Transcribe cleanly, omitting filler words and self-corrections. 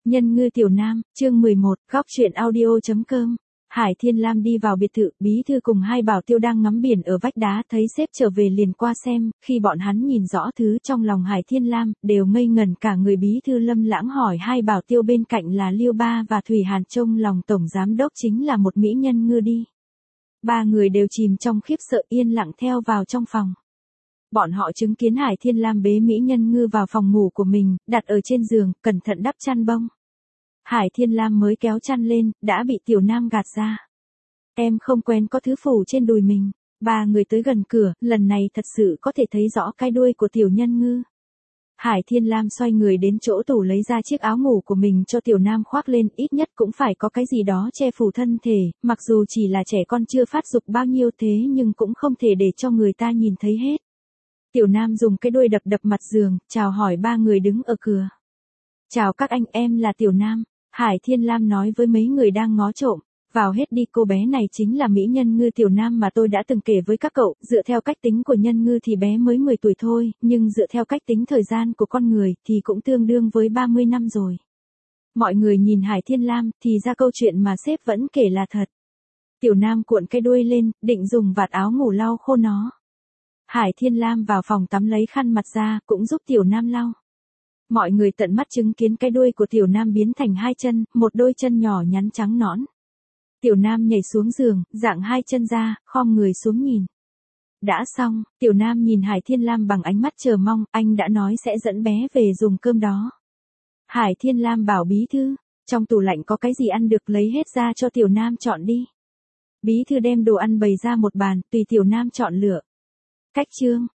Nhân ngư tiểu nam, chương 11, góc truyện audio.com. Hải Thiên Lam đi vào biệt thự, bí thư cùng hai bảo tiêu đang ngắm biển ở vách đá, thấy sếp trở về liền qua xem, khi bọn hắn nhìn rõ thứ trong lòng Hải Thiên Lam, đều ngây ngẩn cả người. Bí thư Lâm Lãng hỏi hai bảo tiêu bên cạnh là Liêu Ba và Thủy Hàn, trông lòng tổng giám đốc chính là một mỹ nhân ngư đi. Ba người đều chìm trong khiếp sợ, yên lặng theo vào trong phòng. Bọn họ chứng kiến Hải Thiên Lam bế mỹ nhân ngư vào phòng ngủ của mình, đặt ở trên giường, cẩn thận đắp chăn bông. Hải Thiên Lam mới kéo chăn lên, đã bị Tiểu Nam gạt ra. Em không quen có thứ phủ trên đùi mình. Ba người tới gần cửa, lần này thật sự có thể thấy rõ cái đuôi của tiểu nhân ngư. Hải Thiên Lam xoay người đến chỗ tủ lấy ra chiếc áo ngủ của mình cho Tiểu Nam khoác lên, ít nhất cũng phải có cái gì đó che phủ thân thể, mặc dù chỉ là trẻ con chưa phát dục bao nhiêu thế nhưng cũng không thể để cho người ta nhìn thấy hết. Tiểu Nam dùng cái đuôi đập đập mặt giường, chào hỏi ba người đứng ở cửa. Chào các anh, em là Tiểu Nam. Hải Thiên Lam nói với mấy người đang ngó trộm. Vào hết đi, cô bé này chính là mỹ nhân ngư Tiểu Nam mà tôi đã từng kể với các cậu, dựa theo cách tính của nhân ngư thì bé mới 10 tuổi thôi, nhưng dựa theo cách tính thời gian của con người thì cũng tương đương với 30 năm rồi. Mọi người nhìn Hải Thiên Lam thì ra câu chuyện mà sếp vẫn kể là thật. Tiểu Nam cuộn cái đuôi lên, định dùng vạt áo ngủ lau khô nó. Hải Thiên Lam vào phòng tắm lấy khăn mặt ra, cũng giúp Tiểu Nam lau. Mọi người tận mắt chứng kiến cái đuôi của Tiểu Nam biến thành hai chân, một đôi chân nhỏ nhắn trắng nõn. Tiểu Nam nhảy xuống giường, dạng hai chân ra, khom người xuống nhìn. Đã xong, Tiểu Nam nhìn Hải Thiên Lam bằng ánh mắt chờ mong, anh đã nói sẽ dẫn bé về dùng cơm đó. Hải Thiên Lam bảo bí thư, trong tủ lạnh có cái gì ăn được lấy hết ra cho Tiểu Nam chọn đi. Bí thư đem đồ ăn bày ra một bàn, tùy Tiểu Nam chọn lựa. Cách chương.